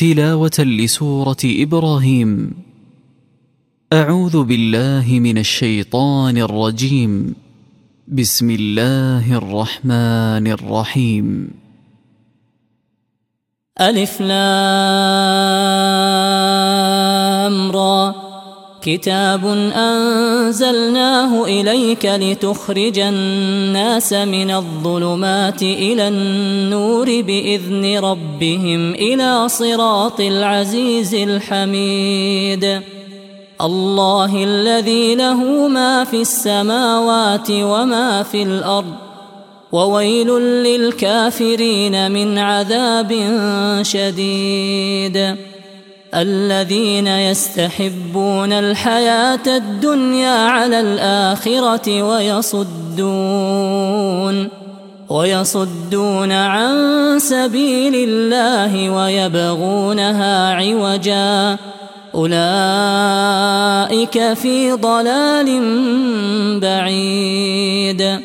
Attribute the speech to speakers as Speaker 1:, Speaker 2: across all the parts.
Speaker 1: تلاوة لسورة إبراهيم. أعوذ بالله من الشيطان الرجيم. بسم الله الرحمن الرحيم.
Speaker 2: ألف لام را. كتاب أنزلناه إليك لتخرج الناس من الظلمات إلى النور بإذن ربهم إلى صراط العزيز الحميد. الله الذي له ما في السماوات وما في الأرض، وويل للكافرين من عذاب شديد. الذين يستحبون الحياة الدنيا على الآخرة ويصدون عن سبيل الله ويبغونها عوجا، أولئك في ضلال بعيد.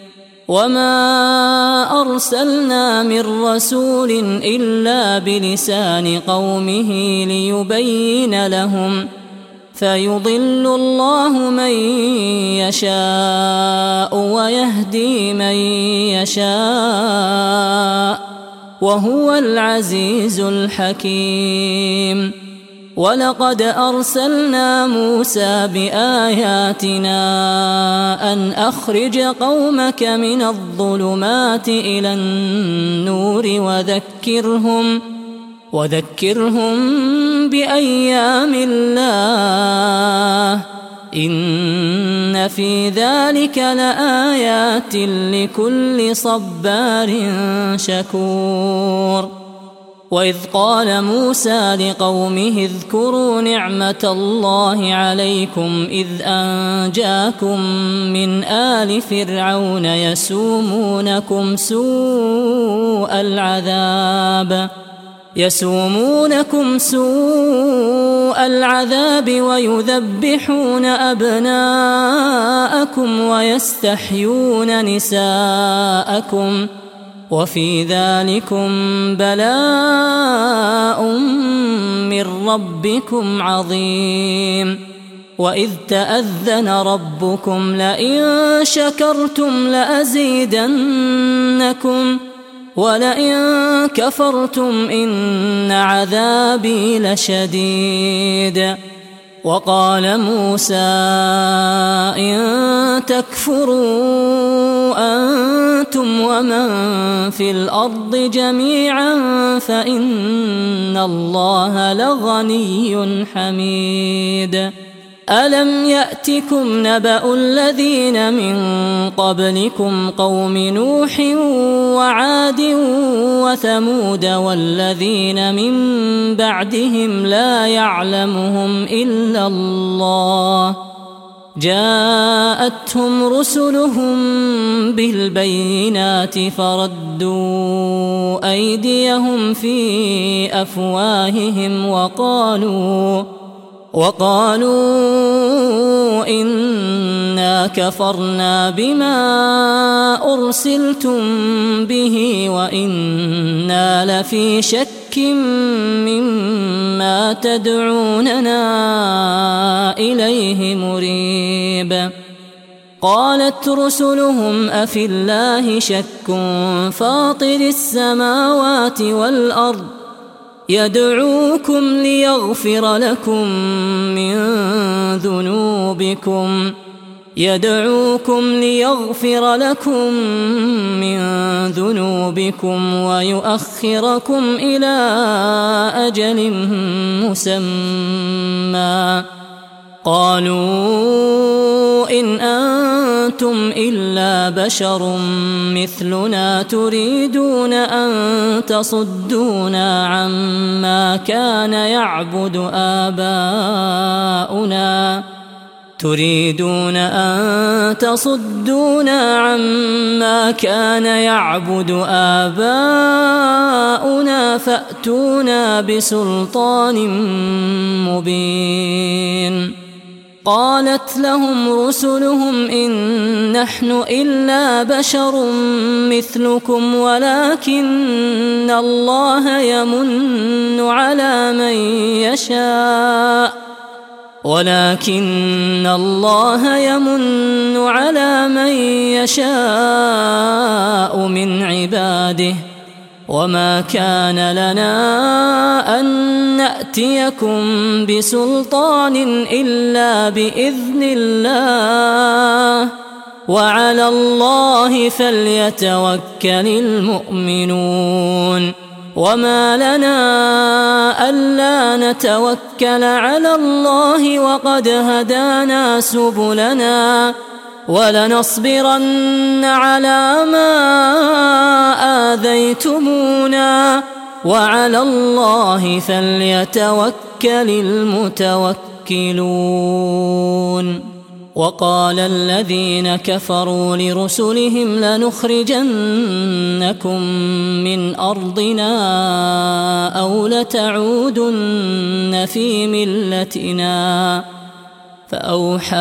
Speaker 2: وما أرسلنا من رسول إلا بلسان قومه ليبين لهم، فيضل الله من يشاء ويهدي من يشاء، وهو العزيز الحكيم. ولقد أرسلنا موسى بآياتنا أن أخرج قومك من الظلمات إلى النور وذكرهم بأيام الله، إن في ذلك لآيات لكل صبار شكور. وإذ قال موسى لقومه اذكروا نعمة الله عليكم إذ أنجاكم من آل فرعون يسومونكم سوء العذاب ويذبحون أبناءكم ويستحيون نساءكم، وفي ذلكم بلاء من ربكم عظيم. وإذ تأذن ربكم لئن شكرتم لأزيدنكم ولئن كفرتم إن عذابي لشديد. وقال موسى إن تكفروا أنتم ومن في الأرض جميعا فإن الله لغني حميد. ألم يأتكم نبأ الذين من قبلكم قوم نوح وعاد وثمود والذين من بعدهم لا يعلمهم إلا الله، جاءتهم رسلهم بالبينات فردوا أيديهم في أفواههم وقالوا إنا كفرنا بما أرسلتم به وإنا لفي شك مما تدعوننا إليه مريب. قالت رسلهم أفي الله شك فاطر السماوات والأرض يدعوكم ليغفر لكم من ذنوبكم ويؤخركم إلى أجل مسمى. قالوا إن أنتم إلا بشر مثلنا تريدون أن تصدونا عما كان يعبد آباؤنا فأتونا بسلطان مبين. قالت لهم رسلهم إن نحن إلا بشر مثلكم ولكن الله يمن على يشاء ولكن الله يمن على من يشاء من عباده وما كان لنا أن نأتيكم بسلطان إلا بإذن الله وعلى الله فليتوكل المؤمنون وما لنا ألا نتوكل على الله وقد هدانا سبلنا ولنصبرن على ما آذيتمونا وعلى الله فليتوكل المتوكلون وقال الذين كفروا لرسلهم لنخرجنكم من أرضنا أو لتعودن في ملتنا فأوحى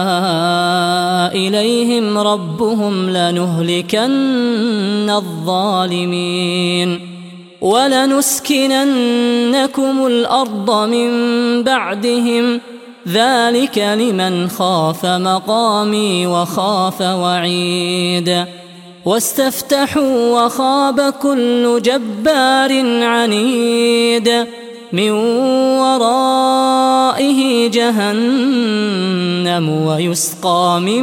Speaker 2: إليهم ربهم لنهلكن الظالمين ولنسكننكم الأرض من بعدهم ذلك لمن خاف مقامي وخاف وعيد واستفتحوا وخاب كل جبار عنيد من ورائه جهنم ويسقى من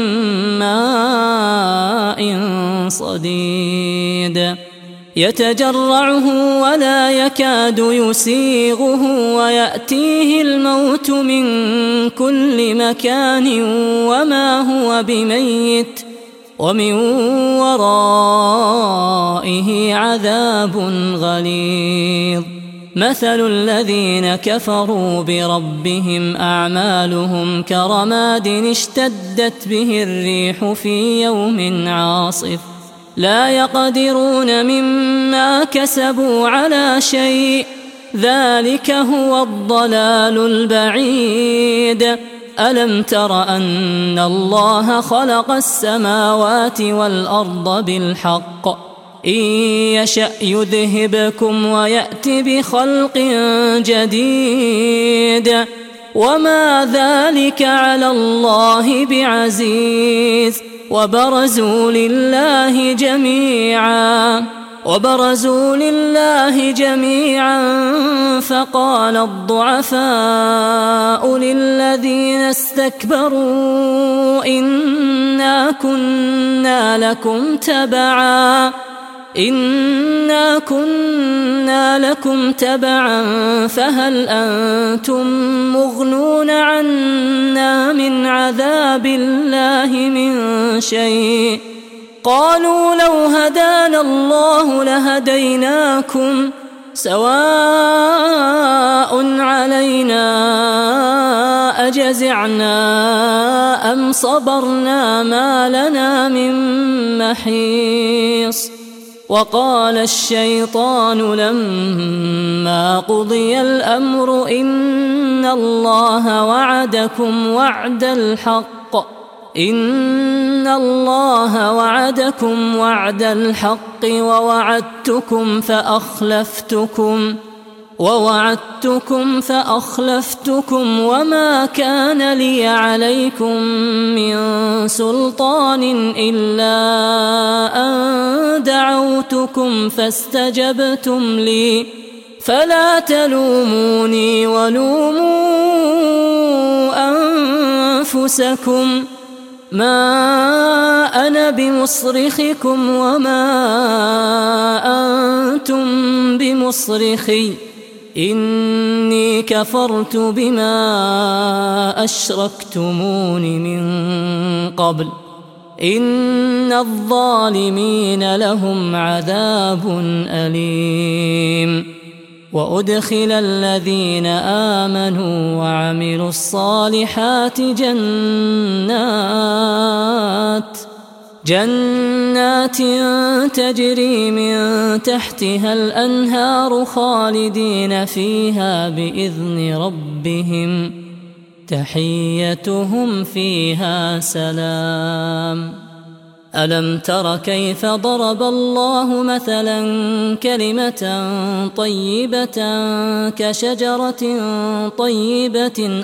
Speaker 2: ماء صديد يتجرعه ولا يكاد يسيغه ويأتيه الموت من كل مكان وما هو بميت ومن ورائه عذاب غليظ مثل الذين كفروا بربهم أعمالهم كرماد اشتدت به الريح في يوم عاصف لا يقدرون مما كسبوا على شيء ذلك هو الضلال البعيد ألم تر أن الله خلق السماوات والأرض بالحق إن يشأ يذهبكم ويأت بخلق جديد وما ذلك على الله بعزيز وبرزوا لله جميعا فقال الضعفاء للذين استكبروا إنا كنا لكم تبعا فهل أنتم مغنون عنا من عذاب الله من شيء قالوا لو هدانا الله لهديناكم سواء علينا أجزعنا أم صبرنا ما لنا من محيص وقال الشيطان لما قضي الأمر إن الله وعدكم وعد الحق ووعدتكم فأخلفتكم وما كان لي عليكم من سلطان إلا أن دعوتكم فاستجبتم لي فلا تلوموني ولوموا أنفسكم ما أنا بمصرخكم وما أنتم بمصرخي إني كفرت بما أشركتمون من قبل إن الظالمين لهم عذاب أليم وأدخل الذين آمنوا وعملوا الصالحات جنات تجري من تحتها الأنهار خالدين فيها بإذن ربهم تحيتهم فيها سلام ألم تر كيف ضرب الله مثلا كلمة طيبة كشجرة طيبة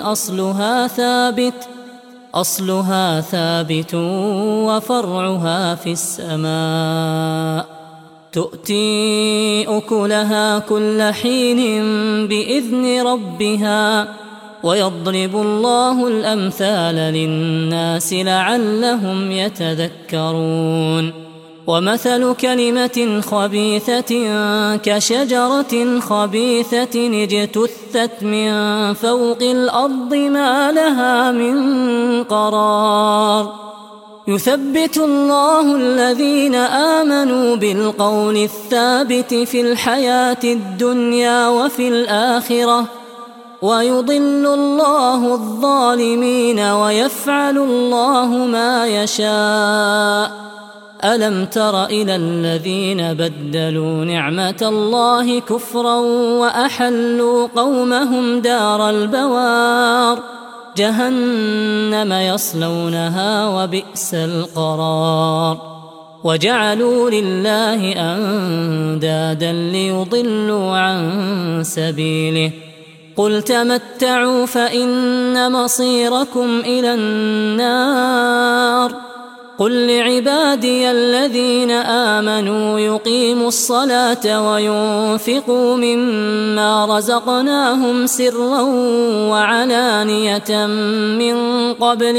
Speaker 2: أصلها ثابت وفرعها في السماء تؤتي أكلها كل حين بإذن ربها ويضرب الله الأمثال للناس لعلهم يتذكرون ومثل كلمة خبيثة كشجرة خبيثة اجتثت من فوق الأرض ما لها من قرار يثبت الله الذين آمنوا بالقول الثابت في الحياة الدنيا وفي الآخرة ويضل الله الظالمين ويفعل الله ما يشاء ألم تر إلى الذين بدلوا نعمة الله كفرا وأحلوا قومهم دار البوار جهنم يصلونها وبئس القرار وجعلوا لله أندادا ليضلوا عن سبيله قل تمتعوا فإن مصيركم إلى النار قل لعبادي الذين آمنوا يقيموا الصلاة وينفقوا مما رزقناهم سرا وعلانية من قبل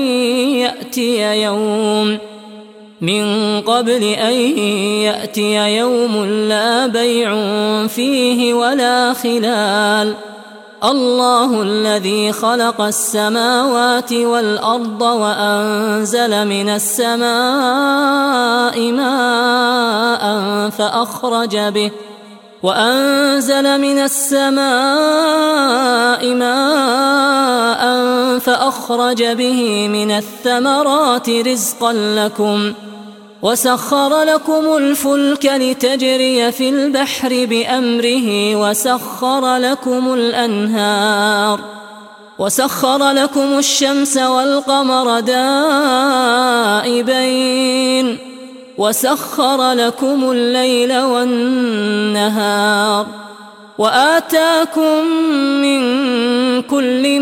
Speaker 2: أن يأتي يوم لا بيع فيه ولا خلال الله الذي خلق السماوات والأرض وأنزل من السماء ماء فأخرج به من الثمرات رزقا لكم وسخر لكم الفلك لتجري في البحر بأمره وسخر لكم الأنهار وسخر لكم الشمس والقمر دائبين وسخر لكم الليل والنهار وآتاكم من كل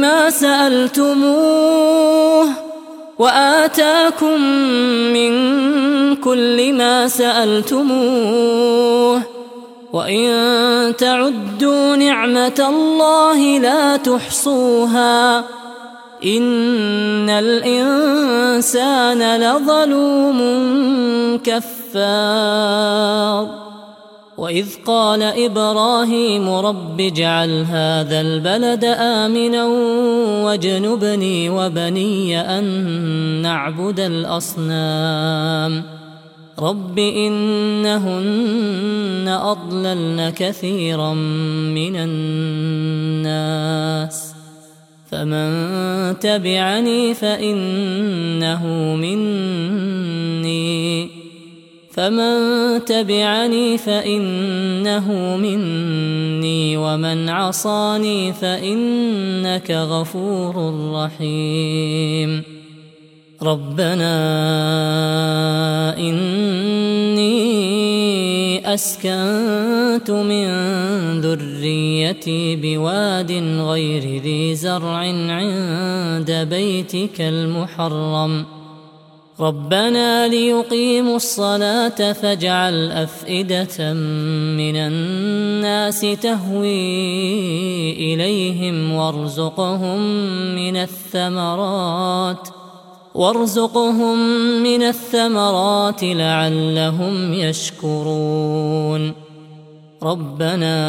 Speaker 2: ما سألتموه وإن تعدوا نعمة الله لا تحصوها إن الإنسان لظلوم كفار وإذ قال إبراهيم رب اجعل هذا البلد آمنا واجنبني وبني أن نعبد الأصنام رب إنهن أضللن كثيرا من الناس فمن تبعني فإنه مني ومن عصاني فإنك غفور رحيم ربنا إني أسكنت من ذريتي بواد غير ذي زرع عند بيتك المحرم ربنا ليقيموا الصلاة فاجعل أفئدة من الناس تهوي إليهم وارزقهم من الثمرات لعلهم يشكرون ربنا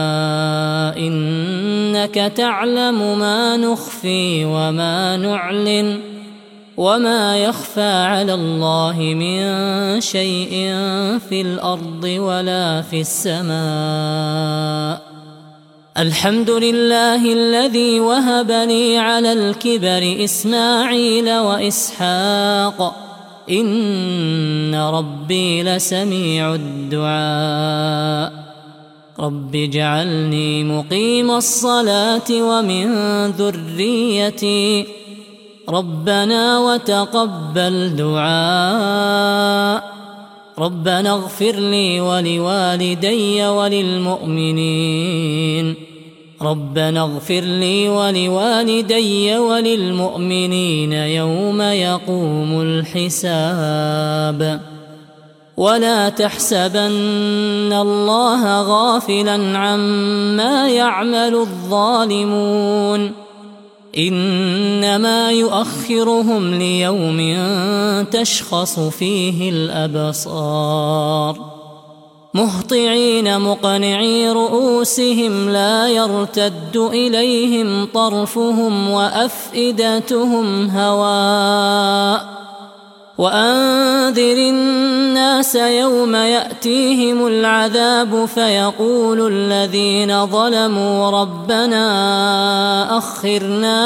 Speaker 2: إنك تعلم ما نخفي وما نعلن وما يخفى على الله من شيء في الأرض ولا في السماء الحمد لله الذي وهب لي على الكبر إسماعيل وإسحاق إن ربي لسميع الدعاء رب اجعلني مقيم الصلاة ومن ذريتي ربنا وتقبل دعاء. ربنا اغفر لي ولوالدي وللمؤمنين. ربنا اغفر لي ولوالدي وللمؤمنين يوم يقوم الحساب. ولا تحسبن الله غافلا عما يعمل الظالمون، إنما يؤخرهم ليوم تشخص فيه الأبصار. مهطعين مقنعي رؤوسهم لا يرتد إليهم طرفهم وأفئدتهم هواء. وأنذر الناس يوم يأتيهم العذاب فيقول الذين ظلموا ربنا أخرنا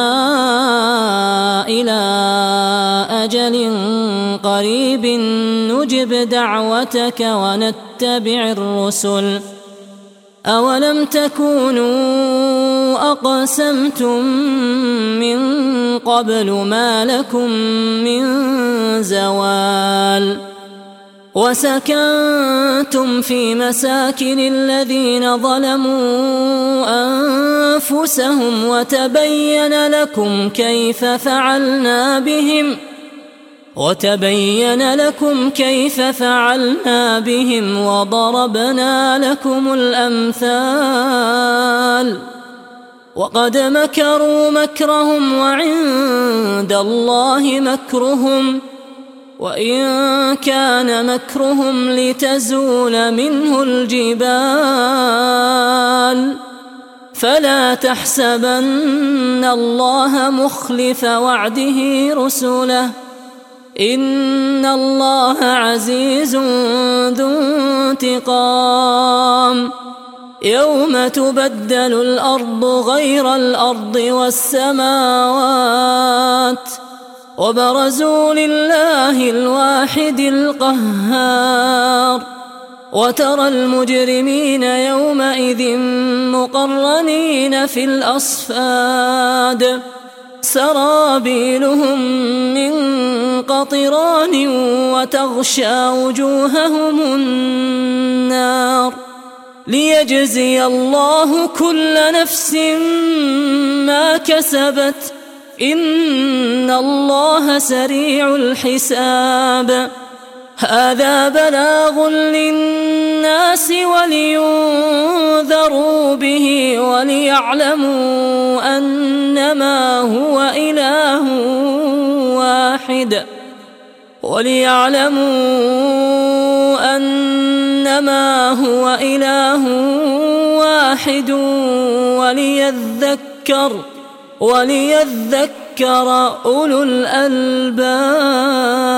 Speaker 2: إلى أجل قريب نجب دعوتك ونتبع الرسل. أولم تكونوا أقسمتم من قبل ما لكم من زوال. وسكنتم في مساكن الذين ظلموا أنفسهم وتبين لكم كيف فعلنا بهم وضربنا لكم الأمثال. وقد مكروا مكرهم وعند الله مكرهم، وإن كان مكرهم لتزول منه الجبال. فلا تحسبن الله مخلف وعده رسله، إن الله عزيز ذو انتقام. يوم تبدل الأرض غير الأرض والسماوات، وبرزوا لله الواحد القهار. وترى المجرمين يومئذ مقرنين في الأصفاد، سرابيلهم من قطران وتغشى وجوههم النار. ليجزي الله كل نفس ما كسبت، إن الله سريع الحساب. هذا بلاغ للناس ولينذروا به وليعلموا أنما هو إله واحد وليذكر أولو الألباب.